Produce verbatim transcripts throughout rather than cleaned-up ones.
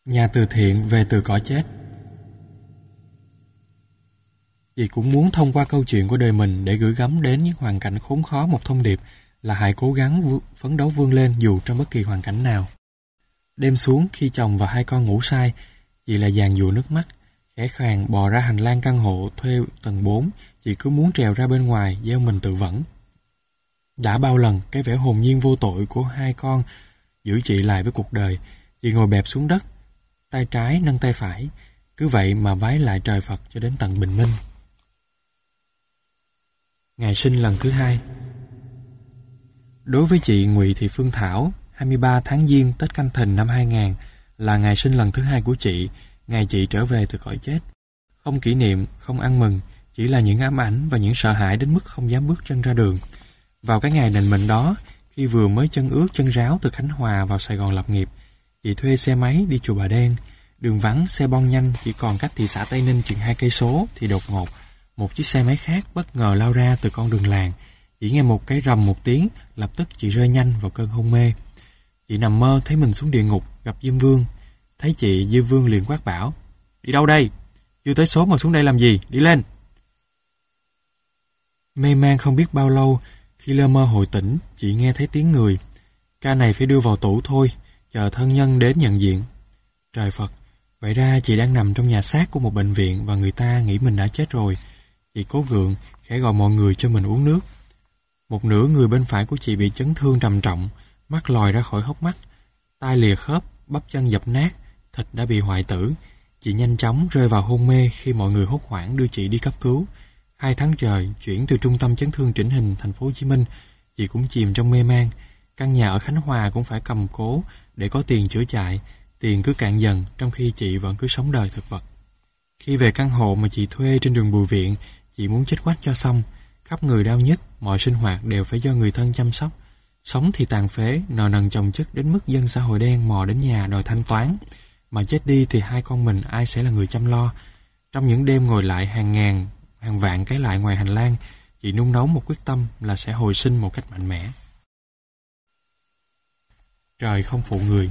Nhà từ thiện về từ cõi chết. Chị cũng muốn thông qua câu chuyện của đời mình để gửi gắm đến những hoàn cảnh khốn khó một thông điệp là hãy cố gắng phấn đấu vươn lên dù trong bất kỳ hoàn cảnh nào. Đêm xuống khi chồng và hai con ngủ say, chị lại dàn dụa nước mắt, khẽ khàng bò ra hành lang căn hộ thuê tầng bốn, chị cứ muốn trèo ra bên ngoài gieo mình tự vẫn. Đã bao lần cái vẻ hồn nhiên vô tội của hai con giữ chị lại với cuộc đời, chị ngồi bẹp xuống đất, tay trái nâng tay phải, cứ vậy mà vái lại trời Phật cho đến tận bình minh. Ngày sinh lần thứ hai. Đối với chị Ngụy Thị Phương Thảo, hai mươi ba tháng Giêng Tết Canh Thìn năm hai nghìn là ngày sinh lần thứ hai của chị, ngày chị trở về từ cõi chết. Không kỷ niệm, không ăn mừng, chỉ là những ám ảnh và những sợ hãi đến mức không dám bước chân ra đường. Vào cái ngày định mệnh đó, khi vừa mới chân ướt chân ráo từ Khánh Hòa vào Sài Gòn lập nghiệp, chị thuê xe máy đi Chùa Bà Đen. Đường vắng, xe bon nhanh chỉ còn cách thị xã Tây Ninh chừng hai cây số thì đột ngột một chiếc xe máy khác bất ngờ lao ra từ con đường làng. Chỉ nghe một cái rầm một tiếng, lập tức chị rơi nhanh vào cơn hôn mê. Chị nằm mơ thấy mình xuống địa ngục gặp Diêm Vương. Thấy chị, Diêm Vương liền quát bảo: "Đi đâu đây? Chưa tới số mà xuống đây làm gì? Đi lên!" Mê man không biết bao lâu, khi lơ mơ hồi tỉnh, chị nghe thấy tiếng người: "Ca này phải đưa vào tủ thôi, chờ thân nhân đến nhận diện." Trời Phật, vậy ra chị đang nằm trong nhà xác của một bệnh viện và người ta nghĩ mình đã chết rồi. Chị cố gượng, khẽ gọi mọi người cho mình uống nước. Một nửa người bên phải của chị bị chấn thương trầm trọng, mắt lòi ra khỏi hốc mắt, tai lìa khớp, bắp chân dập nát, thịt đã bị hoại tử. Chị nhanh chóng rơi vào hôn mê khi mọi người hốt hoảng đưa chị đi cấp cứu. Hai tháng trời, chuyển từ trung tâm chấn thương chỉnh hình thành phố Hồ Chí Minh, chị cũng chìm trong mê man. Căn nhà ở Khánh Hòa cũng phải cầm cố để có tiền chữa chạy. Tiền cứ cạn dần trong khi chị vẫn cứ sống đời thực vật. Khi về căn hộ mà chị thuê trên đường Bùi Viện, chị muốn chết quách cho xong. Khắp người đau nhức, mọi sinh hoạt đều phải do người thân chăm sóc. Sống thì tàn phế, nợ nần chồng chất đến mức dân xã hội đen mò đến nhà đòi thanh toán. Mà chết đi thì hai con mình ai sẽ là người chăm lo? Trong những đêm ngồi lại hàng ngàn, hàng vạn cái lại ngoài hành lang, chị nung nấu một quyết tâm là sẽ hồi sinh một cách mạnh mẽ. Trời không phụ người.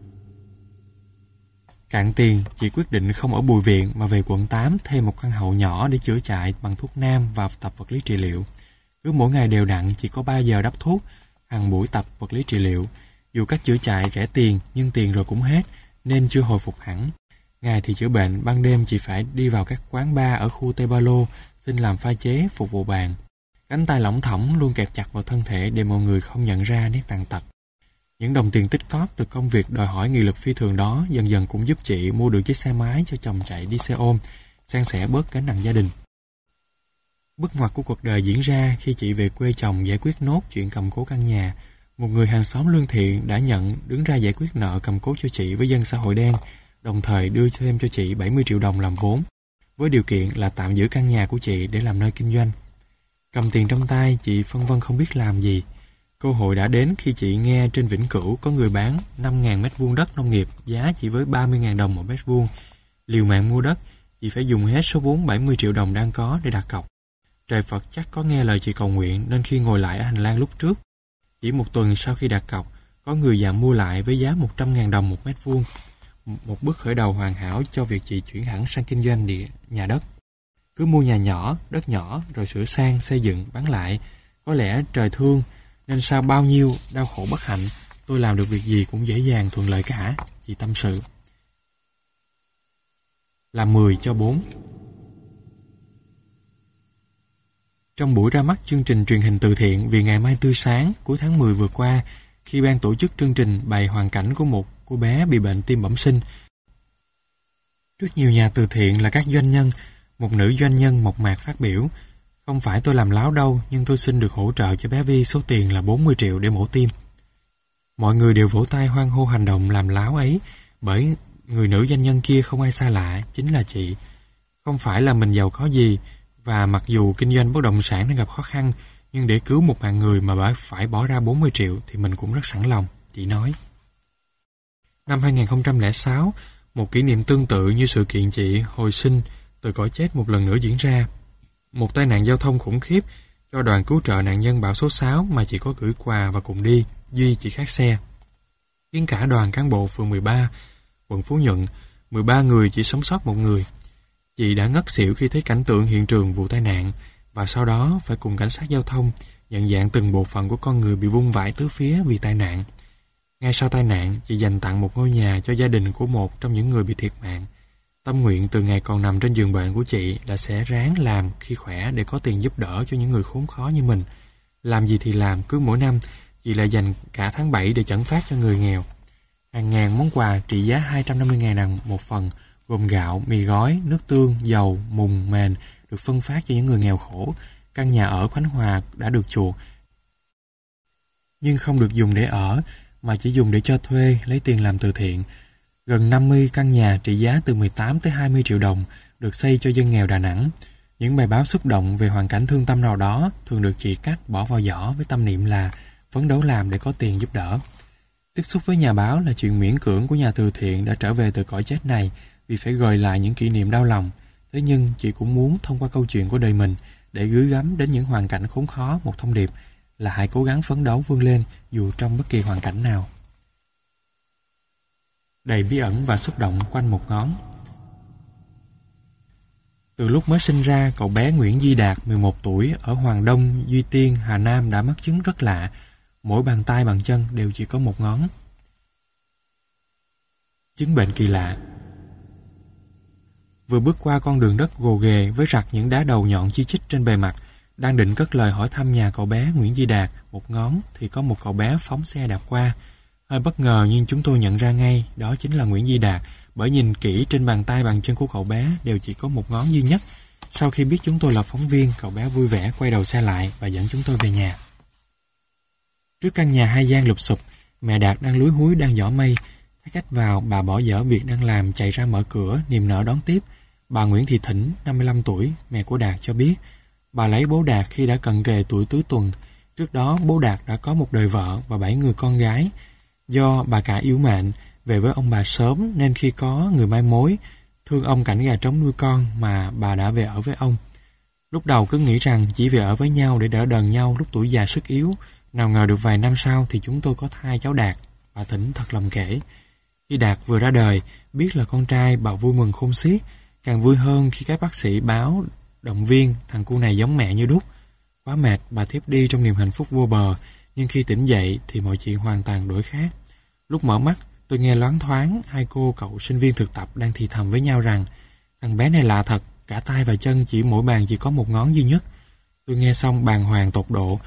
Cạn tiền, chị quyết định không ở Bùi Viện mà về quận tám thuê một căn hộ nhỏ để chữa chạy bằng thuốc nam và tập vật lý trị liệu. Cứ mỗi ngày đều đặn chỉ có ba giờ đắp thuốc, hàng buổi tập vật lý trị liệu. Dù cách chữa chạy rẻ tiền nhưng tiền rồi cũng hết nên chưa hồi phục hẳn. Ngày thì chữa bệnh, ban đêm chị phải đi vào các quán bar ở khu Tây Ba Lô xin làm pha chế phục vụ bàn. Cánh tay lỏng thỏng luôn kẹp chặt vào thân thể để mọi người không nhận ra nét tàn tật. Những đồng tiền tích cóp từ công việc đòi hỏi nghị lực phi thường đó dần dần cũng giúp chị mua được chiếc xe máy cho chồng chạy đi xe ôm, san sẻ bớt gánh nặng gia đình. Bước ngoặt của cuộc đời diễn ra khi chị về quê chồng giải quyết nốt chuyện cầm cố căn nhà. Một người hàng xóm lương thiện đã nhận đứng ra giải quyết nợ cầm cố cho chị với dân xã hội đen, đồng thời đưa thêm cho chị bảy mươi triệu đồng làm vốn, với điều kiện là tạm giữ căn nhà của chị để làm nơi kinh doanh. Cầm tiền trong tay, chị phân vân không biết làm gì. Cơ hội đã đến khi chị nghe trên Vĩnh Cửu có người bán năm nghìn mét vuông đất nông nghiệp giá chỉ với ba mươi nghìn đồng một mét vuông. Liều mạng mua đất, chị phải dùng hết số vốn bảy mươi triệu đồng đang có để đặt cọc. Trời Phật chắc có nghe lời chị cầu nguyện nên khi ngồi lại ở hành lang lúc trước, chỉ một tuần sau khi đặt cọc, có người dạm mua lại với giá một trăm nghìn đồng một mét vuông. Một bước khởi đầu hoàn hảo cho việc chị chuyển hẳn sang kinh doanh địa nhà đất. Cứ mua nhà nhỏ, đất nhỏ rồi sửa sang, xây dựng, bán lại. Có lẽ trời thương nên sau bao nhiêu đau khổ bất hạnh, tôi làm được việc gì cũng dễ dàng thuận lợi cả, chị tâm sự. Làm mười cho bốn. Trong buổi ra mắt chương trình truyền hình từ thiện Vì Ngày Mai Tươi Sáng cuối tháng mười vừa qua, khi ban tổ chức chương trình bày hoàn cảnh của một cô bé bị bệnh tim bẩm sinh, rất nhiều nhà từ thiện là các doanh nhân, một nữ doanh nhân mộc mạc phát biểu: "Không phải tôi làm láo đâu, nhưng tôi xin được hỗ trợ cho bé Vi số tiền là bốn mươi triệu để mổ tim." Mọi người đều vỗ tay hoan hô hành động làm láo ấy, bởi người nữ doanh nhân kia không ai xa lạ, chính là chị. Không phải là mình giàu có gì, và mặc dù kinh doanh bất động sản đang gặp khó khăn, nhưng để cứu một mạng người mà bà phải bỏ ra bốn mươi triệu thì mình cũng rất sẵn lòng, chị nói. Năm hai nghìn không trăm lẻ sáu, một kỷ niệm tương tự như sự kiện chị hồi sinh từ cõi chết một lần nữa diễn ra. Một tai nạn giao thông khủng khiếp cho đoàn cứu trợ nạn nhân bão số sáu mà chị có gửi quà và cùng đi, duy chỉ khác xe, khiến cả đoàn cán bộ phường mười ba Quận Phú Nhuận, mười ba người chỉ sống sót một người. Chị đã ngất xỉu khi thấy cảnh tượng hiện trường vụ tai nạn và sau đó phải cùng cảnh sát giao thông nhận dạng từng bộ phận của con người bị vung vãi tứ phía vì tai nạn. Ngay sau tai nạn, chị dành tặng một ngôi nhà cho gia đình của một trong những người bị thiệt mạng. Tâm nguyện từ ngày còn nằm trên giường bệnh của chị là sẽ ráng làm khi khỏe để có tiền giúp đỡ cho những người khốn khó như mình. Làm gì thì làm, cứ mỗi năm chị lại dành cả tháng bảy để chẩn phát cho người nghèo. Hàng ngàn món quà trị giá hai trăm năm mươi nghìn đồng một phần, gồm gạo, mì gói, nước tương, dầu, mùng, mền được phân phát cho những người nghèo khổ. Căn nhà ở Khánh Hòa đã được chuộc, nhưng không được dùng để ở, mà chỉ dùng để cho thuê, lấy tiền làm từ thiện. Gần năm mươi căn nhà trị giá từ mười tám tới hai mươi triệu đồng được xây cho dân nghèo Đà Nẵng. Những bài báo xúc động về hoàn cảnh thương tâm nào đó thường được chị cắt bỏ vào giỏ với tâm niệm là phấn đấu làm để có tiền giúp đỡ. Tiếp xúc với nhà báo là chuyện miễn cưỡng của nhà từ thiện đã trở về từ cõi chết này vì phải gợi lại những kỷ niệm đau lòng. Thế nhưng chị cũng muốn thông qua câu chuyện của đời mình để gửi gắm đến những hoàn cảnh khốn khó một thông điệp là hãy cố gắng phấn đấu vươn lên dù trong bất kỳ hoàn cảnh nào. Đầy bí ẩn và xúc động quanh một ngón. Từ lúc mới sinh ra, cậu bé Nguyễn Duy Đạt, mười một tuổi, ở Hoàng Đông, Duy Tiên, Hà Nam đã mắc chứng rất lạ. Mỗi bàn tay bàn chân đều chỉ có một ngón. Chứng bệnh kỳ lạ. Vừa bước qua con đường đất gồ ghề với rặt những đá đầu nhọn chi chít trên bề mặt, đang định cất lời hỏi thăm nhà cậu bé Nguyễn Duy Đạt một ngón thì có một cậu bé phóng xe đạp qua. Hơi bất ngờ nhưng chúng tôi nhận ra ngay đó chính là Nguyễn Duy Đạt, bởi nhìn kỹ trên bàn tay bàn chân của cậu bé đều chỉ có một ngón duy nhất. Sau khi biết chúng tôi là phóng viên, cậu bé vui vẻ quay đầu xe lại và dẫn chúng tôi về nhà. Trước căn nhà hai gian lụp xụp, mẹ Đạt đang lúi húi đang giỏ mây. Thấy cách vào, bà bỏ dở việc đang làm chạy ra mở cửa, niềm nở đón tiếp. Bà Nguyễn Thị Thỉnh, năm mươi lăm tuổi, mẹ của Đạt cho biết, bà lấy bố Đạt khi đã cận kề tuổi tứ tuần. Trước đó bố Đạt đã có một đời vợ và bảy người con gái. Do bà cả yếu mệnh, về với ông bà sớm nên khi có người mai mối, thương ông cảnh gà trống nuôi con mà bà đã về ở với ông. Lúc đầu cứ nghĩ rằng chỉ về ở với nhau để đỡ đần nhau lúc tuổi già sức yếu. Nào ngờ được vài năm sau thì chúng tôi có thai cháu Đạt, bà Thỉnh thật lòng kể. Khi Đạt vừa ra đời, biết là con trai, bà vui mừng khôn xiết. Càng vui hơn khi các bác sĩ báo, động viên thằng cu này giống mẹ như đúc. Quá mệt, bà thiếp đi trong niềm hạnh phúc vô bờ, nhưng khi tỉnh dậy thì mọi chuyện hoàn toàn đổi khác. Lúc mở mắt, tôi nghe loáng thoáng hai cô cậu sinh viên thực tập đang thì thầm với nhau rằng thằng bé này lạ thật, cả tay và chân chỉ mỗi bàn chỉ có một ngón duy nhất. Tôi nghe xong bàng hoàng tột độ,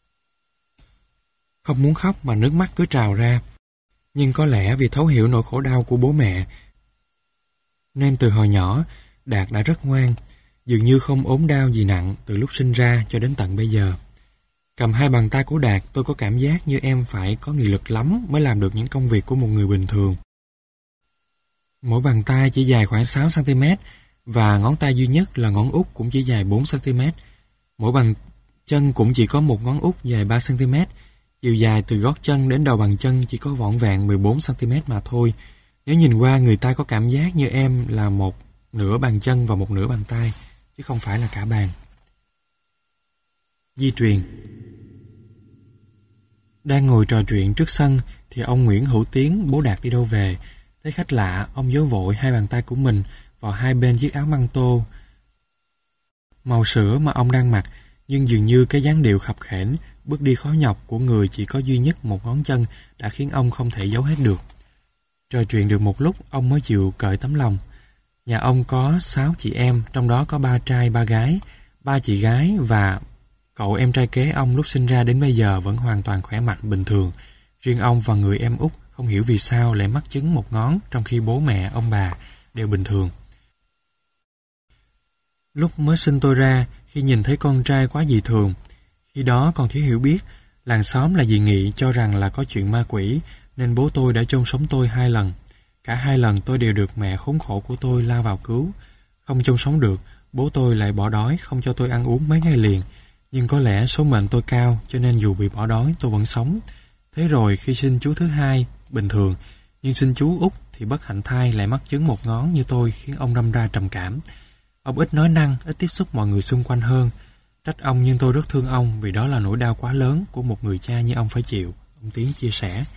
không muốn khóc mà nước mắt cứ trào ra. Nhưng có lẽ vì thấu hiểu nỗi khổ đau của bố mẹ, nên từ hồi nhỏ, Đạt đã rất ngoan, dường như không ốm đau gì nặng từ lúc sinh ra cho đến tận bây giờ. Cầm hai bàn tay của Đạt, tôi có cảm giác như em phải có nghị lực lắm mới làm được những công việc của một người bình thường. Mỗi bàn tay chỉ dài khoảng sáu xăng ti mét và ngón tay duy nhất là ngón út cũng chỉ dài bốn xăng ti mét. Mỗi bàn chân cũng chỉ có một ngón út dài ba xăng ti mét. Chiều dài từ gót chân đến đầu bàn chân chỉ có vỏn vẹn mười bốn xăng ti mét mà thôi. Nếu nhìn qua, người ta có cảm giác như em là một nửa bàn chân và một nửa bàn tay, chứ không phải là cả bàn. Di truyền. Đang ngồi trò chuyện trước sân thì ông Nguyễn Hữu Tiến, bố Đạt đi đâu về. Thấy khách lạ, ông giấu vội hai bàn tay của mình vào hai bên chiếc áo măng tô màu sữa mà ông đang mặc, nhưng dường như cái dáng điệu khập khểnh, bước đi khó nhọc của người chỉ có duy nhất một ngón chân đã khiến ông không thể giấu hết được. Trò chuyện được một lúc, ông mới chịu cởi tấm lòng. Nhà ông có sáu chị em, trong đó có ba trai ba gái. Ba chị gái và cậu em trai kế ông lúc sinh ra đến bây giờ vẫn hoàn toàn khỏe mạnh bình thường. Riêng ông và người em út không hiểu vì sao lại mắc chứng một ngón, trong khi bố mẹ, ông bà đều bình thường. Lúc mới sinh tôi ra, khi nhìn thấy con trai quá dị thường, khi đó còn thiếu hiểu biết, làng xóm là dị nghị cho rằng là có chuyện ma quỷ, nên bố tôi đã chôn sống tôi hai lần. Cả hai lần tôi đều được mẹ khốn khổ của tôi lao vào cứu. Không chôn sống được, bố tôi lại bỏ đói không cho tôi ăn uống mấy ngày liền. Nhưng có lẽ số mệnh tôi cao, cho nên dù bị bỏ đói tôi vẫn sống. Thế rồi khi sinh chú thứ hai, bình thường, nhưng sinh chú út thì bất hạnh thai lại mắc chứng một ngón như tôi, khiến ông đâm ra trầm cảm. Ông ít nói năng, ít tiếp xúc mọi người xung quanh hơn. Trách ông nhưng tôi rất thương ông vì đó là nỗi đau quá lớn của một người cha như ông phải chịu, ông Tiến chia sẻ.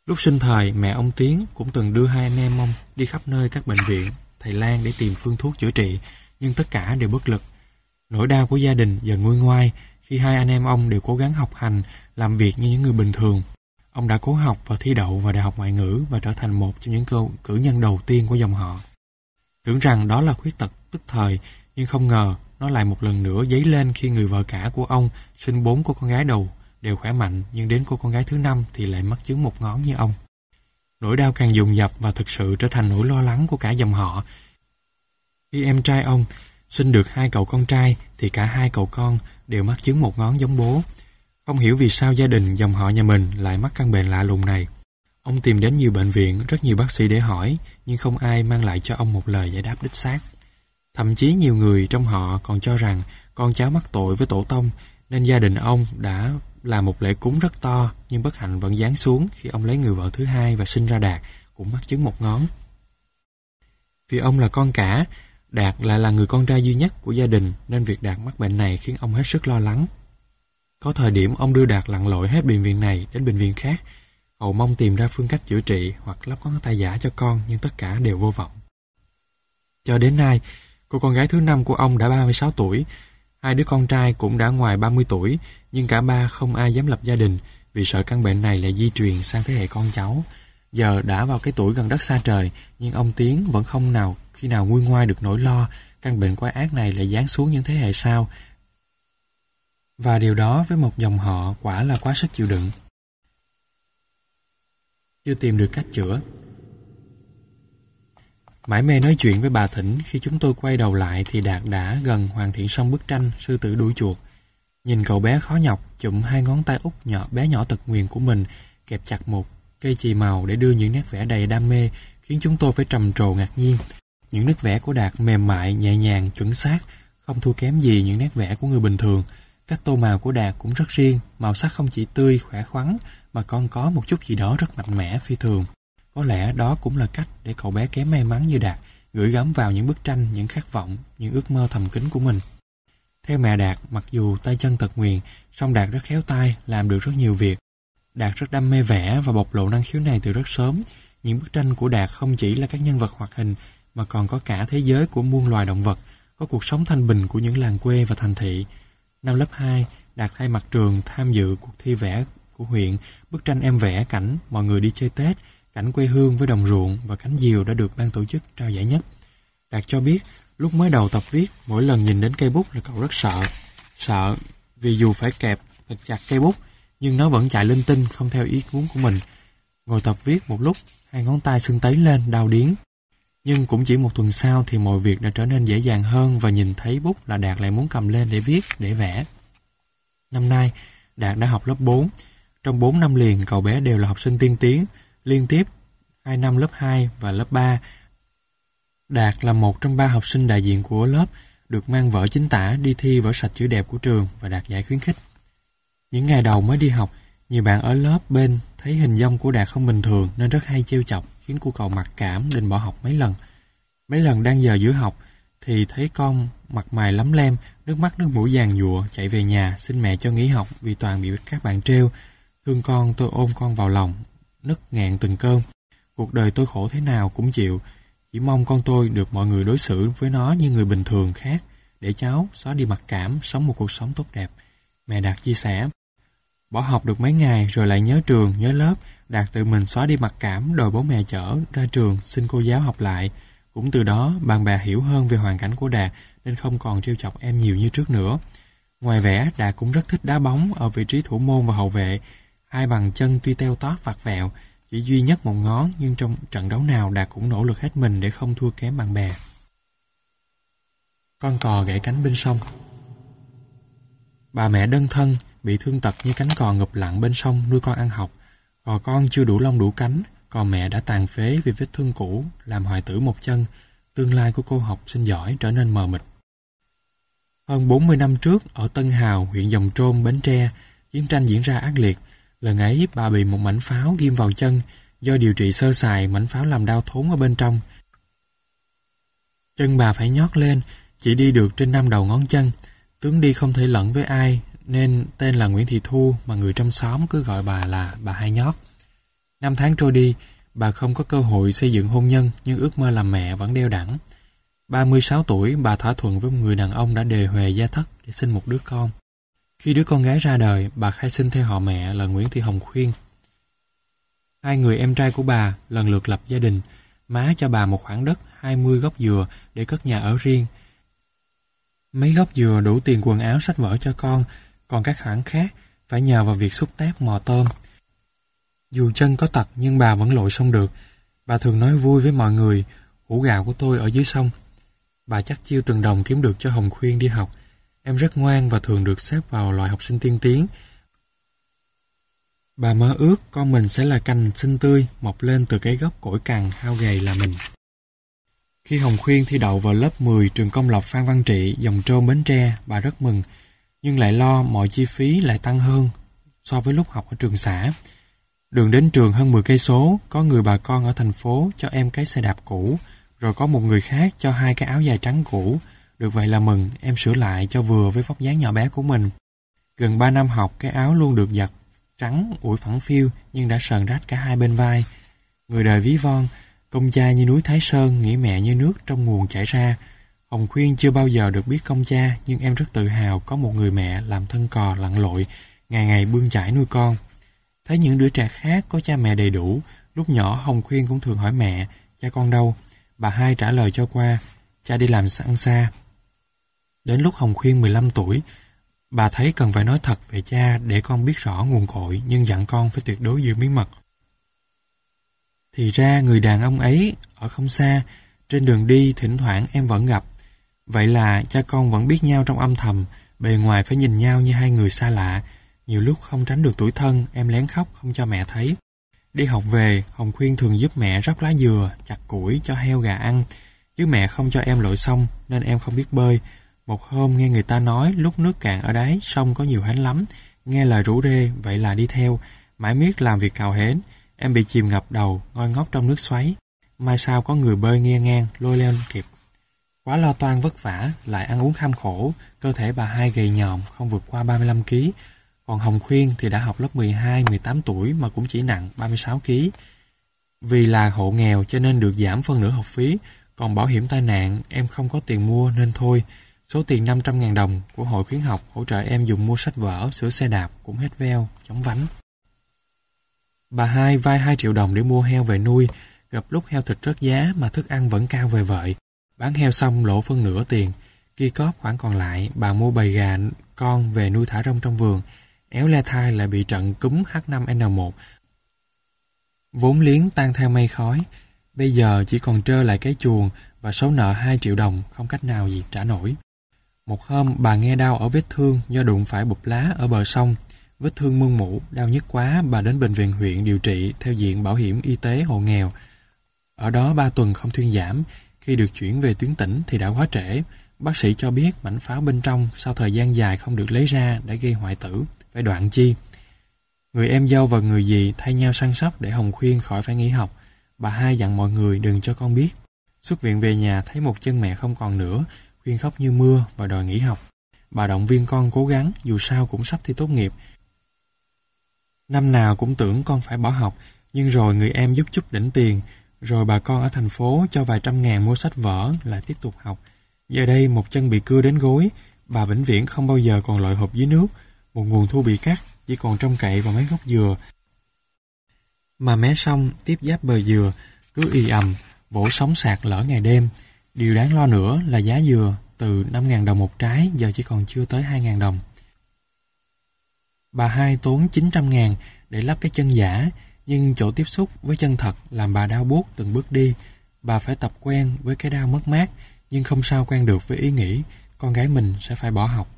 Lúc sinh thời, mẹ ông Tiến cũng từng đưa hai anh em ông đi khắp nơi các bệnh viện, thầy lang để tìm phương thuốc chữa trị, nhưng tất cả đều bất lực. Nỗi đau của gia đình dần nguôi ngoai khi hai anh em ông đều cố gắng học hành, làm việc như những người bình thường. Ông đã cố học và thi đậu vào Đại học Ngoại ngữ và trở thành một trong những cử, cử nhân đầu tiên của dòng họ. Tưởng rằng đó là khuyết tật tức thời, nhưng không ngờ nó lại một lần nữa dấy lên khi người vợ cả của ông sinh bốn cô con gái đầu đều khỏe mạnh, nhưng đến cô con gái thứ năm thì lại mắc chứng một ngón như ông. Nỗi đau càng dồn dập và thực sự trở thành nỗi lo lắng của cả dòng họ. Khi em trai ông sinh được hai cậu con trai thì cả hai cậu con đều mắc chứng một ngón giống bố. Không hiểu vì sao gia đình dòng họ nhà mình lại mắc căn bệnh lạ lùng này. Ông tìm đến nhiều bệnh viện, rất nhiều bác sĩ để hỏi, nhưng không ai mang lại cho ông một lời giải đáp đích xác. Thậm chí nhiều người trong họ còn cho rằng con cháu mắc tội với tổ tông, nên gia đình ông đã làm một lễ cúng rất to, nhưng bất hạnh vẫn giáng xuống khi ông lấy người vợ thứ hai và sinh ra Đạt, cũng mắc chứng một ngón. Vì ông là con cả, Đạt lại là người con trai duy nhất của gia đình, nên việc Đạt mắc bệnh này khiến ông hết sức lo lắng. Có thời điểm ông đưa Đạt lặn lội hết bệnh viện này đến bệnh viện khác, hầu mong tìm ra phương cách chữa trị hoặc lắp ngón tay giả cho con, nhưng tất cả đều vô vọng. Cho đến nay, cô con gái thứ năm của ông đã ba mươi sáu tuổi, hai đứa con trai cũng đã ngoài ba mươi tuổi, nhưng cả ba không ai dám lập gia đình vì sợ căn bệnh này lại di truyền sang thế hệ con cháu. Giờ đã vào cái tuổi gần đất xa trời, nhưng ông Tiến vẫn không nào khi nào nguôi ngoai được nỗi lo căn bệnh quái ác này lại giáng xuống những thế hệ sau. Và điều đó với một dòng họ quả là quá sức chịu đựng. Chưa tìm được cách chữa. Mãi mê nói chuyện với bà Thỉnh, khi chúng tôi quay đầu lại thì Đạt đã gần hoàn thiện xong bức tranh Sư tử đuổi chuột. Nhìn cậu bé khó nhọc chụm hai ngón tay út nhỏ bé nhỏ tật nguyền của mình kẹp chặt một cây chì màu để đưa những nét vẽ đầy đam mê, khiến chúng tôi phải trầm trồ ngạc nhiên. Những nét vẽ của Đạt mềm mại, nhẹ nhàng, chuẩn xác, không thua kém gì những nét vẽ của người bình thường. Cách tô màu của Đạt cũng rất riêng, màu sắc không chỉ tươi, khỏe khoắn mà còn có một chút gì đó rất mạnh mẽ, phi thường. Có lẽ đó cũng là cách để cậu bé kém may mắn như Đạt gửi gắm vào những bức tranh, những khát vọng, những ước mơ thầm kín của mình. Theo mẹ Đạt, mặc dù tay chân tật nguyền, song Đạt rất khéo tay, làm được rất nhiều việc. Đạt rất đam mê vẽ và bộc lộ năng khiếu này từ rất sớm. Những bức tranh của Đạt không chỉ là các nhân vật hoạt hình, mà còn có cả thế giới của muôn loài động vật, có cuộc sống thanh bình của những làng quê và thành thị. Năm lớp hai, Đạt thay mặt trường tham dự cuộc thi vẽ của huyện. Bức tranh em vẽ cảnh mọi người đi chơi Tết, cảnh quê hương với đồng ruộng và cánh diều đã được ban tổ chức trao giải nhất. Đạt cho biết, lúc mới đầu tập viết, mỗi lần nhìn đến cây bút là cậu rất sợ. Sợ vì dù phải kẹp thật chặt cây bút, nhưng nó vẫn chạy linh tinh không theo ý muốn của mình. Ngồi tập viết một lúc, hai ngón tay sưng tấy lên, đau điếng. Nhưng cũng chỉ một tuần sau thì mọi việc đã trở nên dễ dàng hơn, và nhìn thấy bút là Đạt lại muốn cầm lên để viết, để vẽ. Năm nay, Đạt đã học lớp bốn. Trong bốn năm liền, cậu bé đều là học sinh tiên tiến. Liên tiếp hai năm lớp hai và lớp ba, Đạt là một trong ba học sinh đại diện của lớp được mang vở chính tả đi thi vở sạch chữ đẹp của trường và đạt giải khuyến khích. Những ngày đầu mới đi học, nhiều bạn ở lớp bên thấy hình dong của Đạt không bình thường nên rất hay trêu chọc, khiến cô cậu mặc cảm định bỏ học mấy lần. Mấy lần đang giờ giữa học thì thấy con mặt mày lấm lem, nước mắt nước mũi giàn giụa, chạy về nhà xin mẹ cho nghỉ học vì toàn bị các bạn trêu. Thương con, tôi ôm con vào lòng, nức nghẹn từng cơn. Cuộc đời tôi khổ thế nào cũng chịu, chỉ mong con tôi được mọi người đối xử với nó như người bình thường khác, để cháu xóa đi mặc cảm, sống một cuộc sống tốt đẹp. Mẹ Đạt chia sẻ. Bỏ học được mấy ngày rồi lại nhớ trường, nhớ lớp, Đạt tự mình xóa đi mặc cảm, đòi bố mẹ chở ra trường, xin cô giáo học lại. Cũng từ đó, bạn bè hiểu hơn về hoàn cảnh của Đạt nên không còn trêu chọc em nhiều như trước nữa. Ngoài vẽ, Đạt cũng rất thích đá bóng ở vị trí thủ môn và hậu vệ. Hai bàn chân tuy teo tóp vặt vẹo, chỉ duy nhất một ngón, nhưng trong trận đấu nào Đạt cũng nỗ lực hết mình để không thua kém bạn bè. Con cò gãy cánh bên sông. Bà mẹ đơn thân, bị thương tật như cánh cò ngụp lặn bên sông nuôi con ăn học. Cò con chưa đủ lông đủ cánh, còn mẹ đã tàn phế vì vết thương cũ, làm hoại tử một chân. Tương lai của cô học sinh giỏi trở nên mờ mịt. Hơn bốn mươi năm trước, ở Tân Hào, huyện Giồng Trôm, Bến Tre, chiến tranh diễn ra ác liệt. Lần ấy, bà bị một mảnh pháo ghim vào chân. Do điều trị sơ sài, mảnh pháo làm đau thốn ở bên trong. Chân bà phải nhót lên, chỉ đi được trên năm đầu ngón chân. Tướng đi không thể lẫn với ai, nên tên là Nguyễn Thị Thu mà người trong xóm cứ gọi bà là bà Hai Nhót. Năm tháng trôi đi, bà không có cơ hội xây dựng hôn nhân nhưng ước mơ làm mẹ vẫn đeo đẳng. ba mươi sáu tuổi, bà thỏa thuận với một người đàn ông đã đề huề gia thất để sinh một đứa con. Khi đứa con gái ra đời, bà khai sinh theo họ mẹ là Nguyễn Thị Hồng Khuyên. Hai người em trai của bà lần lượt lập gia đình, má cho bà một khoảng đất hai mươi gốc dừa để cất nhà ở riêng. Mấy gốc dừa đủ tiền quần áo sách vở cho con, còn các khoản khác phải nhờ vào việc xúc tác mò tôm. Dù chân có tật nhưng bà vẫn lội sông được. Bà thường nói vui với mọi người, hũ gạo của tôi ở dưới sông. Bà chắc chiêu từng đồng kiếm được cho Hồng Khuyên đi học. Em rất ngoan và thường được xếp vào loại học sinh tiên tiến. Bà mơ ước con mình sẽ là cành xinh tươi mọc lên từ cái gốc cỗi cằn hao gầy là mình. Khi Hồng Khuyên thi đậu vào lớp mười trường công lập Phan Văn Trị, Dòng Trôm, Bến Tre, bà rất mừng, nhưng lại lo mọi chi phí lại tăng hơn so với lúc học ở trường xã. Đường đến trường hơn mười cây số, có người bà con ở thành phố cho em cái xe đạp cũ, rồi có một người khác cho hai cái áo dài trắng cũ. Được vậy là mừng, em sửa lại cho vừa với vóc dáng nhỏ bé của mình. Gần ba năm học, cái áo luôn được giặt trắng, ủi phẳng phiu, nhưng đã sờn rách cả hai bên vai. Người đời ví von, công cha như núi Thái Sơn, nghĩ mẹ như nước trong nguồn chảy ra. Hồng Khuyên chưa bao giờ được biết công cha, nhưng em rất tự hào có một người mẹ làm thân cò lặn lội, ngày ngày bươn chải nuôi con. Thấy những đứa trẻ khác có cha mẹ đầy đủ, lúc nhỏ Hồng Khuyên cũng thường hỏi mẹ, cha con đâu? Bà hai trả lời cho qua, cha đi làm ăn xa. Đến lúc Hồng Khuyên mười lăm tuổi, bà thấy cần phải nói thật về cha để con biết rõ nguồn cội, nhưng dặn con phải tuyệt đối giữ bí mật. Thì ra người đàn ông ấy ở không xa, trên đường đi thỉnh thoảng em vẫn gặp. Vậy là cha con vẫn biết nhau trong âm thầm, bề ngoài phải nhìn nhau như hai người xa lạ. Nhiều lúc không tránh được tủi thân, em lén khóc không cho mẹ thấy. Đi học về, Hồng Khuyên thường giúp mẹ róc lá dừa, chặt củi cho heo gà ăn. Chứ mẹ không cho em lội sông nên em không biết bơi. Một hôm nghe người ta nói lúc nước cạn ở đáy sông có nhiều hến lắm. Nghe lời rủ rê, vậy là đi theo. Mãi miết làm việc cào hến. Em bị chìm ngập đầu, ngoi ngóc trong nước xoáy. Mai sau có người bơi nghe ngang, lôi leo kịp. Quá lo toan vất vả, lại ăn uống kham khổ. Cơ thể bà hai gầy nhòm, không vượt qua ba mươi lăm ki lô gam. Còn Hồng Khuyên thì đã học lớp mười hai, mười tám tuổi mà cũng chỉ nặng ba mươi sáu ki lô gam. Vì là hộ nghèo cho nên được giảm phân nửa học phí. Còn bảo hiểm tai nạn em không có tiền mua nên thôi. Số tiền năm trăm ngàn đồng của hội khuyến học hỗ trợ em dùng mua sách vở, sửa xe đạp cũng hết veo, chóng vánh. Bà hai vay hai triệu đồng để mua heo về nuôi. Gặp lúc heo thịt rớt giá mà thức ăn vẫn cao vời vợi. Bán heo xong lỗ phân nửa tiền. Kia cóp khoản còn lại, bà mua bầy gà con về nuôi thả rông trong vườn. Éo le thai lại bị trận cúm H năm N một. Vốn liếng tan theo mây khói. Bây giờ chỉ còn trơ lại cái chuồng và số nợ hai triệu đồng không cách nào gì trả nổi. Một hôm bà nghe đau ở vết thương do đụng phải bụp lá ở bờ sông. Vết thương mưng mủ, đau nhức quá, bà đến bệnh viện huyện điều trị theo diện bảo hiểm y tế hộ nghèo. Ở đó ba tuần không thuyên giảm, khi được chuyển về tuyến tỉnh thì đã quá trễ. Bác sĩ cho biết mảnh pháo bên trong sau thời gian dài không được lấy ra đã gây hoại tử, phải đoạn chi. Người em dâu và người dì thay nhau săn sóc để Hồng Khuyên khỏi phải nghỉ học. Bà hai dặn mọi người đừng cho con biết. Xuất viện về nhà thấy một chân mẹ không còn nữa, Khuyên khóc như mưa và đòi nghỉ học. Bà động viên con cố gắng, dù sao cũng sắp thi tốt nghiệp. Năm nào cũng tưởng con phải bỏ học, nhưng rồi người em giúp chút đỉnh tiền, rồi bà con ở thành phố cho vài trăm ngàn mua sách vở lại tiếp tục học. Giờ đây một chân bị cưa đến gối, bà vĩnh viễn không bao giờ còn lội hộp dưới nước, một nguồn thu bị cắt, chỉ còn trông cậy vào mấy gốc dừa. Mà mé sông tiếp giáp bờ dừa, cứ ì ầm, vỗ sóng sạt lỡ ngày đêm. Điều đáng lo nữa là giá dừa từ năm ngàn đồng một trái giờ chỉ còn chưa tới hai ngàn đồng. Bà hai tốn chín trăm ngàn để lắp cái chân giả, nhưng chỗ tiếp xúc với chân thật làm bà đau buốt từng bước đi. Bà phải tập quen với cái đau mất mát, nhưng không sao quen được với ý nghĩ con gái mình sẽ phải bỏ học.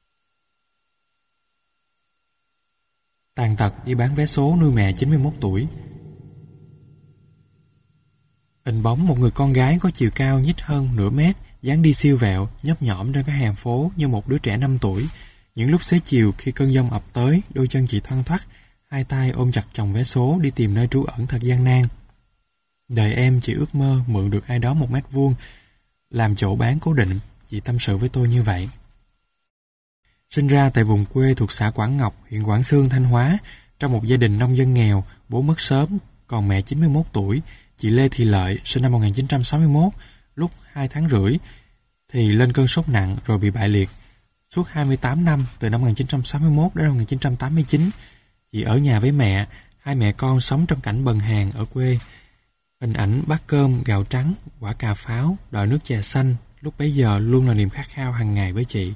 Tàn tật đi bán vé số nuôi mẹ chín mươi mốt tuổi. Hình bóng một người con gái có chiều cao nhích hơn nửa mét, dáng đi siêu vẹo, nhấp nhõm trên cái hè phố như một đứa trẻ năm tuổi. Những lúc xế chiều khi cơn giông ập tới, đôi chân chị thoăn thoắt, hai tay ôm chặt chồng vé số đi tìm nơi trú ẩn thật gian nan. Đời em chỉ ước mơ mượn được ai đó một mét vuông, làm chỗ bán cố định, chị tâm sự với tôi như vậy. Sinh ra tại vùng quê thuộc xã Quảng Ngọc, huyện Quảng Xương, Thanh Hóa, trong một gia đình nông dân nghèo, bố mất sớm, còn mẹ chín mươi mốt tuổi, chị Lê Thị Lợi, sinh năm một nghìn chín trăm sáu mươi mốt, lúc hai tháng rưỡi thì lên cơn sốt nặng rồi bị bại liệt. Suốt hai mươi tám năm, từ năm một nghìn chín trăm sáu mươi mốt đến năm một nghìn chín trăm tám mươi chín, chị ở nhà với mẹ, hai mẹ con sống trong cảnh bần hàn ở quê. Hình ảnh bát cơm, gạo trắng, quả cà pháo, đòi nước chè xanh, lúc bấy giờ luôn là niềm khát khao hàng ngày với chị.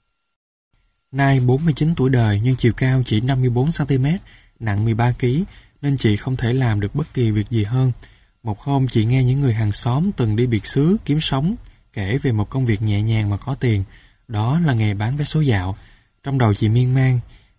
Nay bốn mươi chín tuổi đời nhưng chiều cao chỉ năm mươi bốn xăng ti mét, nặng mười ba ki lô gam, nên chị không thể làm được bất kỳ việc gì hơn. Một hôm chị nghe những người hàng xóm từng đi biệt xứ kiếm sống kể về một công việc nhẹ nhàng mà có tiền, đó là nghề bán vé số dạo. Trong đầu chị miên man,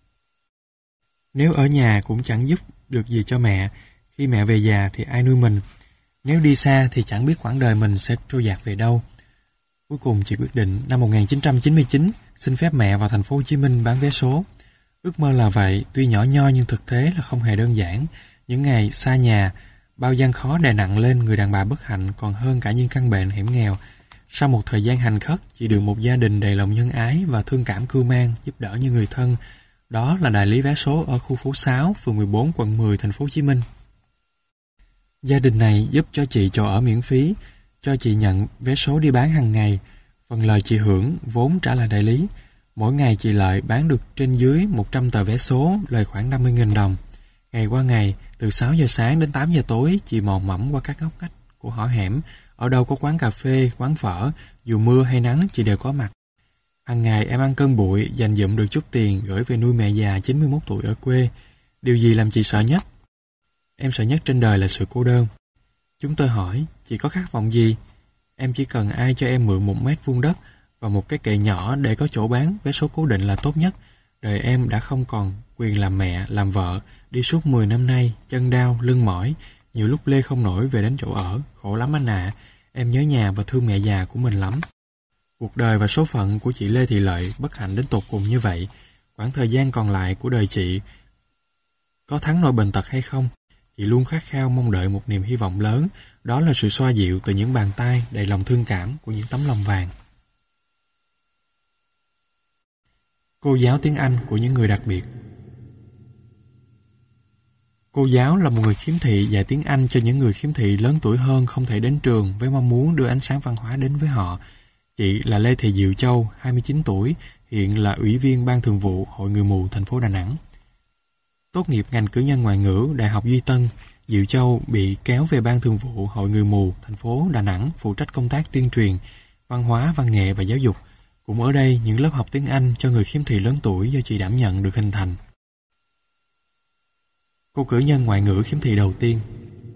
nếu ở nhà cũng chẳng giúp được gì cho mẹ, khi mẹ về già thì ai nuôi mình? Nếu đi xa thì chẳng biết quãng đời mình sẽ trôi dạt về đâu. Cuối cùng chị quyết định năm một nghìn chín trăm chín mươi chín xin phép mẹ vào thành phố Hồ Chí Minh bán vé số. Ước mơ là vậy, tuy nhỏ nhoi nhưng thực tế là không hề đơn giản. Những ngày xa nhà, bao gian khó đè nặng lên người đàn bà bất hạnh còn hơn cả những căn bệnh hiểm nghèo. Sau một thời gian hành khất, chị được một gia đình đầy lòng nhân ái và thương cảm cưu mang giúp đỡ như người thân. Đó là đại lý vé số ở khu phố sáu, phường mười bốn, quận mười, thành phố Hồ Chí Minh. Gia đình này giúp cho chị chỗ ở miễn phí, cho chị nhận vé số đi bán hàng ngày. Phần lời chị hưởng vốn trả lại đại lý. Mỗi ngày chị Lợi bán được trên dưới một trăm tờ vé số, lời khoảng năm mươi nghìn đồng. Ngày qua ngày, từ sáu giờ sáng đến tám giờ tối, chị mòn mẫm qua các ngóc ngách của hẻm hẻm. Ở đâu có quán cà phê, quán phở, dù mưa hay nắng chị đều có mặt. Hàng ngày em ăn cơm bụi, dành dụm được chút tiền gửi về nuôi mẹ già chín mươi mốt tuổi ở quê. Điều gì làm chị sợ nhất? Em sợ nhất trên đời là sự cô đơn. Chúng tôi hỏi, chị có khát vọng gì? Em chỉ cần ai cho em mượn một mét vuông đất và một cái kệ nhỏ để có chỗ bán vé số cố định là tốt nhất. Đời em đã không còn quyền làm mẹ, làm vợ, đi suốt mười năm nay, chân đau, lưng mỏi, nhiều lúc lê không nổi về đến chỗ ở, khổ lắm anh ạ. À. Em nhớ nhà và thương mẹ già của mình lắm. Cuộc đời và số phận của chị Lê Thị Lợi bất hạnh đến tột cùng như vậy. Quãng thời gian còn lại của đời chị có thắng nổi bệnh tật hay không? Chị luôn khát khao mong đợi một niềm hy vọng lớn, đó là sự xoa dịu từ những bàn tay đầy lòng thương cảm của những tấm lòng vàng. Cô giáo tiếng Anh của những người đặc biệt. Cô giáo là một người khiếm thị dạy tiếng Anh cho những người khiếm thị lớn tuổi hơn không thể đến trường với mong muốn đưa ánh sáng văn hóa đến với họ. Chị là Lê Thị Diệu Châu, hai mươi chín tuổi, hiện là Ủy viên Ban Thường vụ Hội Người mù thành phố Đà Nẵng. Tốt nghiệp ngành cử nhân ngoại ngữ Đại học Duy Tân, Diệu Châu bị kéo về Ban Thường vụ Hội Người mù thành phố Đà Nẵng phụ trách công tác tuyên truyền, văn hóa, văn nghệ và giáo dục. Cũng ở đây, những lớp học tiếng Anh cho người khiếm thị lớn tuổi do chị đảm nhận được hình thành. Cô cử nhân ngoại ngữ khiếm thị đầu tiên.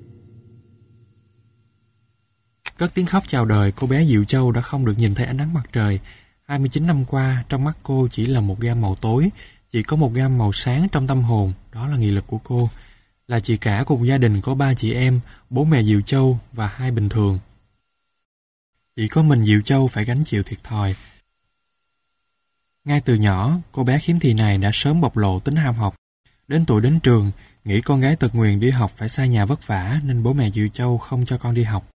Cất tiếng khóc chào đời, cô bé Diệu Châu đã không được nhìn thấy ánh nắng mặt trời. hai mươi chín năm qua, trong mắt cô chỉ là một gam màu tối, chỉ có một gam màu sáng trong tâm hồn, đó là nghị lực của cô. Là chị cả của một gia đình có ba chị em, bố mẹ Diệu Châu và hai bình thường. Chỉ có mình Diệu Châu phải gánh chịu thiệt thòi. Ngay từ nhỏ, cô bé khiếm thị này đã sớm bộc lộ tính ham học. Đến tuổi đến trường, nghĩ con gái tật nguyền đi học phải xa nhà vất vả nên bố mẹ Diệu Châu không cho con đi học.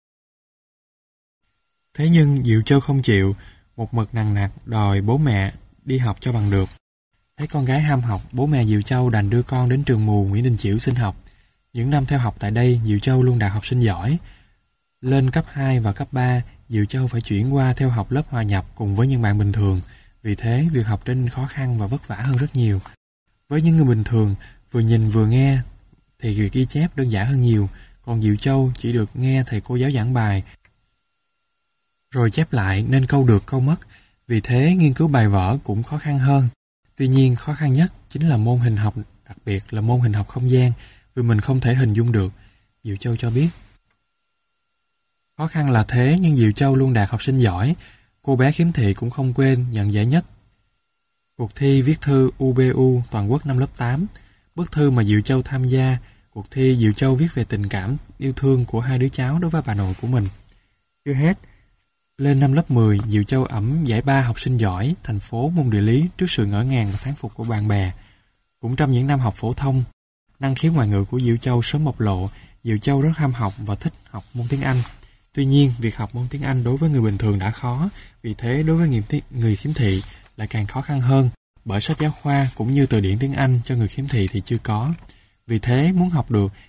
Thế nhưng Diệu Châu không chịu, một mực nằng nặc đòi bố mẹ đi học cho bằng được. Thấy con gái ham học, bố mẹ Diệu Châu đành đưa con đến trường mù Nguyễn Đình Chiểu xin học. Những năm theo học tại đây, Diệu Châu luôn đạt học sinh giỏi. Lên cấp hai và cấp ba, Diệu Châu phải chuyển qua theo học lớp hòa nhập cùng với những bạn bình thường. Vì thế, việc học trở nên khó khăn và vất vả hơn rất nhiều. Với những người bình thường, vừa nhìn vừa nghe thì việc ghi chép đơn giản hơn nhiều, còn Diệu Châu chỉ được nghe thầy cô giáo giảng bài rồi chép lại nên câu được câu mất. Vì thế, nghiên cứu bài vở cũng khó khăn hơn. Tuy nhiên, khó khăn nhất chính là môn hình học, đặc biệt là môn hình học không gian, vì mình không thể hình dung được. Diệu Châu cho biết. Khó khăn là thế, nhưng Diệu Châu luôn đạt học sinh giỏi. Cô bé khiếm thị cũng không quên nhận giải nhất cuộc thi viết thư u bê u toàn quốc năm lớp tám. Bức thư mà Diệu Châu tham gia cuộc thi, Diệu Châu viết về tình cảm yêu thương của hai đứa cháu đối với bà nội của mình. Chưa hết, lên năm lớp mười, Diệu Châu ẵm giải ba học sinh giỏi thành phố môn địa lý trước sự ngỡ ngàng và thán phục của bạn bè. Cũng trong những năm học phổ thông, năng khiếu ngoại ngữ của Diệu Châu sớm bộc lộ. Diệu Châu rất ham học và thích học môn tiếng Anh. Tuy nhiên, việc học môn tiếng Anh đối với người bình thường đã khó, vì thế đối với người khiếm thị lại càng khó khăn hơn, bởi sách giáo khoa cũng như từ điển tiếng Anh cho người khiếm thị thì chưa có. Vì thế, muốn học được,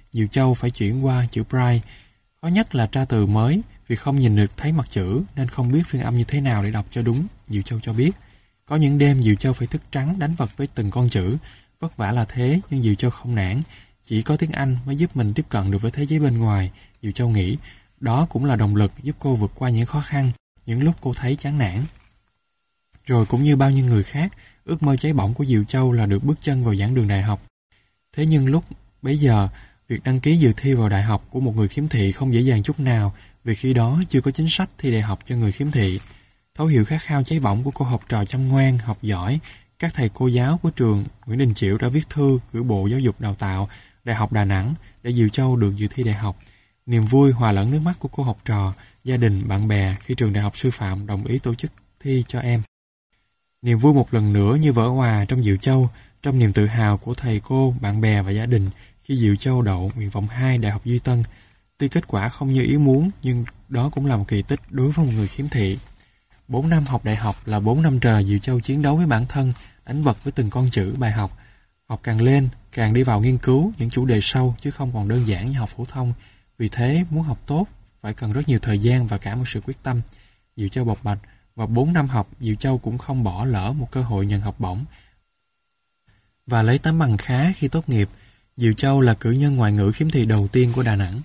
Diệu Châu phải chuyển qua chữ Braille. Khó nhất là tra từ mới, vì không nhìn được thấy mặt chữ nên không biết phiên âm như thế nào để đọc cho đúng, Diệu Châu cho biết. Có những đêm Diệu Châu phải thức trắng đánh vật với từng con chữ. Vất vả là thế, nhưng Diệu Châu không nản. Chỉ có tiếng Anh mới giúp mình tiếp cận được với thế giới bên ngoài. Diệu Châu nghĩ, đó cũng là động lực giúp cô vượt qua những khó khăn, những lúc cô thấy chán nản. Rồi cũng như bao nhiêu người khác, ước mơ cháy bỏng của Diệu Châu là được bước chân vào giảng đường đại học. Thế nhưng lúc bấy giờ, việc đăng ký dự thi vào đại học của một người khiếm thị không dễ dàng chút nào, vì khi đó chưa có chính sách thi đại học cho người khiếm thị. Thấu hiểu khát khao cháy bỏng của cô học trò chăm ngoan, học giỏi, các thầy cô giáo của trường Nguyễn Đình Chiểu đã viết thư gửi Bộ Giáo dục Đào tạo, Đại học Đà Nẵng để Diệu Châu được dự thi đại học. Niềm vui hòa lẫn nước mắt của cô học trò, gia đình, bạn bè khi trường Đại học Sư phạm đồng ý tổ chức thi cho em. Niềm vui một lần nữa như vỡ òa trong Diệu Châu, trong niềm tự hào của thầy cô, bạn bè và gia đình khi Diệu Châu đậu nguyện vọng hai Đại học Duy Tân. Tuy kết quả không như ý muốn, nhưng đó cũng là một kỳ tích đối với một người khiếm thị. Bốn năm học đại học là bốn năm trời Diệu Châu chiến đấu với bản thân, đánh vật với từng con chữ bài học. Học càng lên, càng đi vào nghiên cứu những chủ đề sâu chứ không còn đơn giản như học phổ thông. Vì thế, muốn học tốt, phải cần rất nhiều thời gian và cả một sự quyết tâm. Diệu Châu bộc bạch, và bốn năm học, Diệu Châu cũng không bỏ lỡ một cơ hội nhận học bổng. Và lấy tấm bằng khá khi tốt nghiệp, Diệu Châu là cử nhân ngoại ngữ khiếm thị đầu tiên của Đà Nẵng.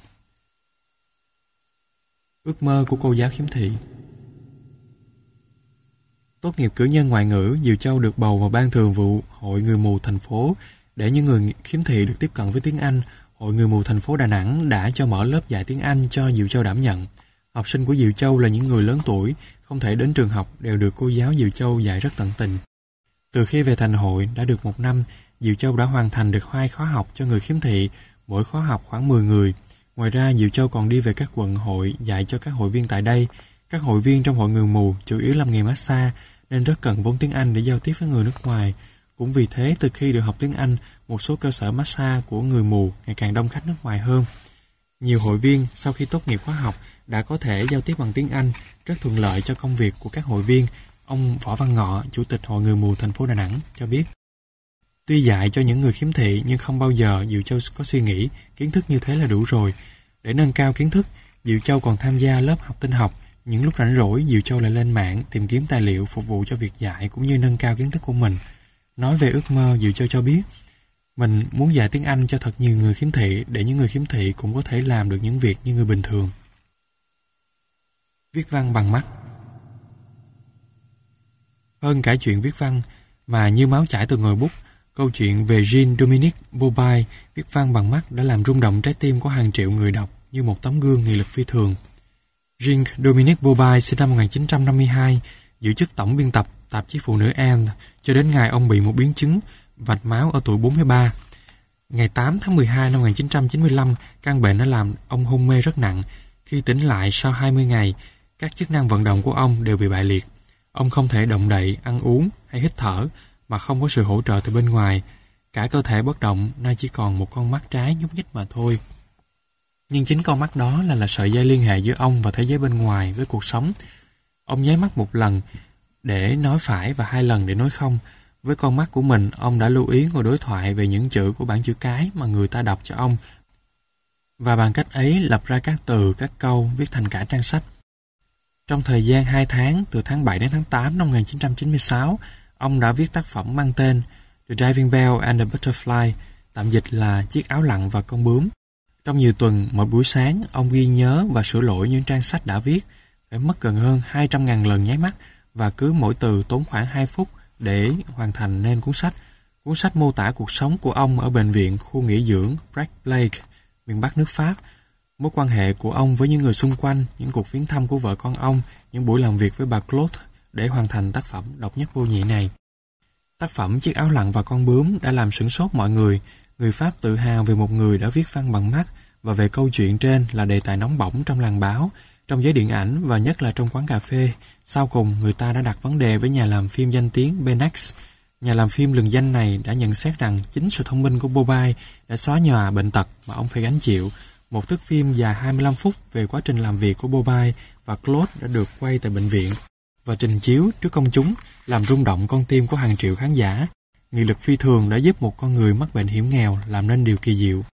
Ước mơ của cô giáo khiếm thị. Tốt nghiệp cử nhân ngoại ngữ, Diệu Châu được bầu vào ban thường vụ Hội Người mù thành phố. Để những người khiếm thị được tiếp cận với tiếng Anh, Hội Người mù thành phố Đà Nẵng đã cho mở lớp dạy tiếng Anh cho Diệu Châu đảm nhận. Học sinh của Diệu Châu là những người lớn tuổi, không thể đến trường học, đều được cô giáo Diệu Châu dạy rất tận tình. Từ khi về thành hội đã được một năm, Diệu Châu đã hoàn thành được hai khóa học cho người khiếm thị, mỗi khóa học khoảng mười người. Ngoài ra, Diệu Châu còn đi về các quận hội dạy cho các hội viên tại đây. Các hội viên trong hội người mù chủ yếu làm nghề massage, nên rất cần vốn tiếng Anh để giao tiếp với người nước ngoài. Cũng vì thế, từ khi được học tiếng Anh, một số cơ sở massage của người mù ngày càng đông khách nước ngoài hơn. Nhiều hội viên sau khi tốt nghiệp khóa học đã có thể giao tiếp bằng tiếng Anh, rất thuận lợi cho công việc của các hội viên. Ông Võ Văn Ngọ, Chủ tịch Hội Người mù thành phố Đà Nẵng cho biết. Tuy dạy cho những người khiếm thị nhưng không bao giờ Diệu Châu có suy nghĩ kiến thức như thế là đủ rồi. Để nâng cao kiến thức, Diệu Châu còn tham gia lớp học tin học. Những lúc rảnh rỗi, Diệu Châu lại lên mạng tìm kiếm tài liệu phục vụ cho việc dạy cũng như nâng cao kiến thức của mình. Nói về ước mơ, Diệu Châu cho biết, mình muốn dạy tiếng Anh cho thật nhiều người khiếm thị để những người khiếm thị cũng có thể làm được những việc như người bình thường. Viết văn bằng mắt. Hơn cả chuyện viết văn, mà như máu chảy từ ngòi bút, câu chuyện về Jean-Dominique Bourbay viết văn bằng mắt đã làm rung động trái tim của hàng triệu người đọc như một tấm gương nghị lực phi thường. Jean-Dominique Bourbay sinh năm một nghìn chín trăm năm mươi hai, giữ chức tổng biên tập tạp chí Phụ nữ Elle cho đến ngày ông bị một biến chứng mạch máu ở tuổi bốn mươi ba. Ngày tám tháng mười hai năm một nghìn chín trăm chín mươi lăm, căn bệnh đã làm ông hôn mê rất nặng. Khi tỉnh lại sau hai mươi ngày, các chức năng vận động của ông đều bị bại liệt. Ông không thể động đậy, ăn uống hay hít thở mà không có sự hỗ trợ từ bên ngoài. Cả cơ thể bất động, nay chỉ còn một con mắt trái nhúc nhích mà thôi. Nhưng chính con mắt đó là là sợi dây liên hệ giữa ông và thế giới bên ngoài, với cuộc sống. Ông nháy mắt một lần để nói phải và hai lần để nói không. Với con mắt của mình, ông đã lưu ý ngồi đối thoại về những chữ của bảng chữ cái mà người ta đọc cho ông. Và bằng cách ấy lập ra các từ, các câu, viết thành cả trang sách. Trong thời gian hai tháng, từ tháng bảy đến tháng tám năm một nghìn chín trăm chín mươi sáu, ông đã viết tác phẩm mang tên The Diving Bell and the Butterfly, tạm dịch là Chiếc áo lặn và con bướm. Trong nhiều tuần, mỗi buổi sáng, ông ghi nhớ và sửa lỗi những trang sách đã viết, phải mất gần hơn hai trăm nghìn lần nháy mắt, và cứ mỗi từ tốn khoảng hai phút để hoàn thành nên cuốn sách. Cuốn sách mô tả cuộc sống của ông ở bệnh viện khu nghỉ dưỡng Brac-Blake, miền Bắc nước Pháp, mối quan hệ của ông với những người xung quanh, những cuộc viếng thăm của vợ con ông, những buổi làm việc với bà Claude để hoàn thành tác phẩm độc nhất vô nhị này. Tác phẩm Chiếc áo lặn và con bướm đã làm sửng sốt mọi người. Người Pháp tự hào về một người đã viết văn bằng mắt, và về câu chuyện trên là đề tài nóng bỏng trong làng báo, trong giới điện ảnh và nhất là trong quán cà phê. Sau cùng, người ta đã đặt vấn đề với nhà làm phim danh tiếng Benex. Nhà làm phim lừng danh này đã nhận xét rằng chính sự thông minh của Bourbay đã xóa nhòa bệnh tật mà ông phải gánh chịu. Một thước phim dài hai mươi lăm phút về quá trình làm việc của Bourbay và Claude đã được quay tại bệnh viện và trình chiếu trước công chúng, làm rung động con tim của hàng triệu khán giả. Nghị lực phi thường đã giúp một con người mắc bệnh hiểm nghèo làm nên điều kỳ diệu.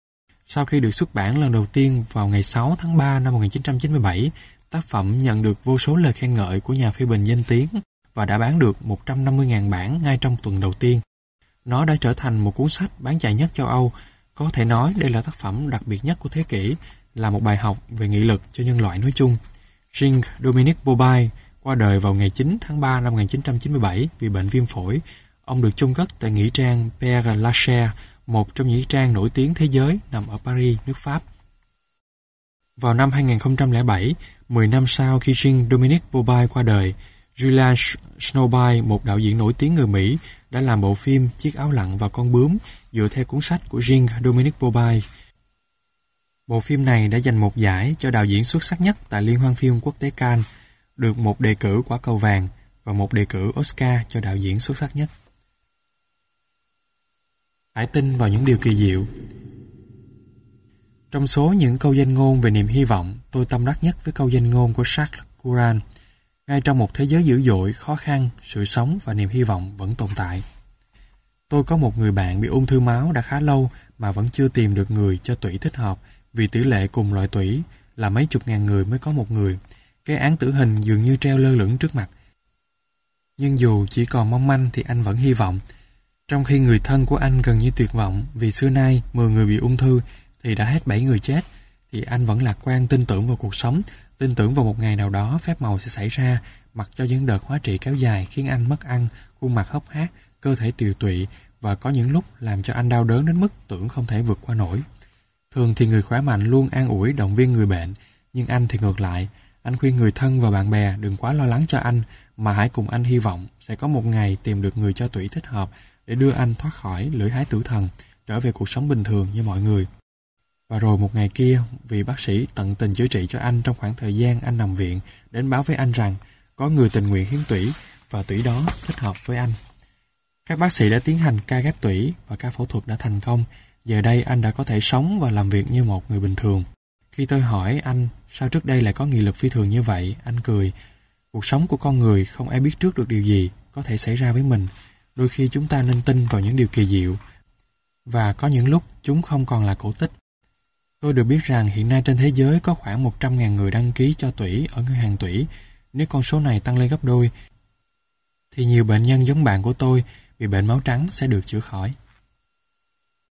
Sau khi được xuất bản lần đầu tiên vào ngày sáu tháng ba năm một nghìn chín trăm chín mươi bảy, tác phẩm nhận được vô số lời khen ngợi của nhà phê bình danh tiếng và đã bán được một trăm năm mươi nghìn bản ngay trong tuần đầu tiên. Nó đã trở thành một cuốn sách bán chạy nhất châu Âu. Có thể nói đây là tác phẩm đặc biệt nhất của thế kỷ, là một bài học về nghị lực cho nhân loại nói chung. Jean-Dominique Bauby qua đời vào ngày chín tháng ba năm một nghìn chín trăm chín mươi bảy vì bệnh viêm phổi. Ông được chôn cất tại nghĩa trang Père Lachaise, một trong những nghĩa trang nổi tiếng thế giới nằm ở Paris, nước Pháp. Vào năm hai nghìn không trăm lẻ bảy, mười năm sau khi Jean-Dominique Bauby qua đời, Julian Schnobel, một đạo diễn nổi tiếng người Mỹ, đã làm bộ phim Chiếc áo lặn và con bướm dựa theo cuốn sách của Jean-Dominique Bauby. Bộ phim này đã giành một giải cho đạo diễn xuất sắc nhất tại Liên hoan phim quốc tế Cannes, được một đề cử quả cầu vàng và một đề cử Oscar cho đạo diễn xuất sắc nhất. Hãy tin vào những điều kỳ diệu. Trong số những câu danh ngôn về niềm hy vọng, tôi tâm đắc nhất với câu danh ngôn của Charles Curran. Ngay trong một thế giới dữ dội, khó khăn, sự sống và niềm hy vọng vẫn tồn tại. Tôi có một người bạn bị ung thư máu đã khá lâu mà vẫn chưa tìm được người cho tủy thích hợp, vì tỷ lệ cùng loại tủy là mấy chục ngàn người mới có một người. Cái án tử hình dường như treo lơ lửng trước mặt. Nhưng dù chỉ còn mong manh thì anh vẫn hy vọng. Trong khi người thân của anh gần như tuyệt vọng vì xưa nay mười người bị ung thư thì đã hết bảy người chết, thì anh vẫn lạc quan tin tưởng vào cuộc sống, tin tưởng vào một ngày nào đó phép màu sẽ xảy ra, mặc cho những đợt hóa trị kéo dài khiến anh mất ăn, khuôn mặt hốc hác, cơ thể tiều tụy và có những lúc làm cho anh đau đớn đến mức tưởng không thể vượt qua nổi. Thường thì người khỏe mạnh luôn an ủi động viên người bệnh, nhưng anh thì ngược lại. Anh khuyên người thân và bạn bè đừng quá lo lắng cho anh, mà hãy cùng anh hy vọng sẽ có một ngày tìm được người cho tủy thích hợp để đưa anh thoát khỏi lưỡi hái tử thần, trở về cuộc sống bình thường như mọi người. Và rồi một ngày kia, vị bác sĩ tận tình chữa trị cho anh trong khoảng thời gian anh nằm viện đến báo với anh rằng có người tình nguyện hiến tủy và tủy đó thích hợp với anh. Các bác sĩ đã tiến hành ca ghép tủy và ca phẫu thuật đã thành công. Giờ đây anh đã có thể sống và làm việc như một người bình thường. Khi tôi hỏi anh sao trước đây lại có nghị lực phi thường như vậy, anh cười. Cuộc sống của con người không ai biết trước được điều gì có thể xảy ra với mình. Đôi khi chúng ta nên tin vào những điều kỳ diệu, và có những lúc chúng không còn là cổ tích. Tôi được biết rằng hiện nay trên thế giới có khoảng một trăm nghìn người đăng ký cho tủy ở ngân hàng tủy. Nếu con số này tăng lên gấp đôi, thì nhiều bệnh nhân giống bạn của tôi bị bệnh máu trắng sẽ được chữa khỏi.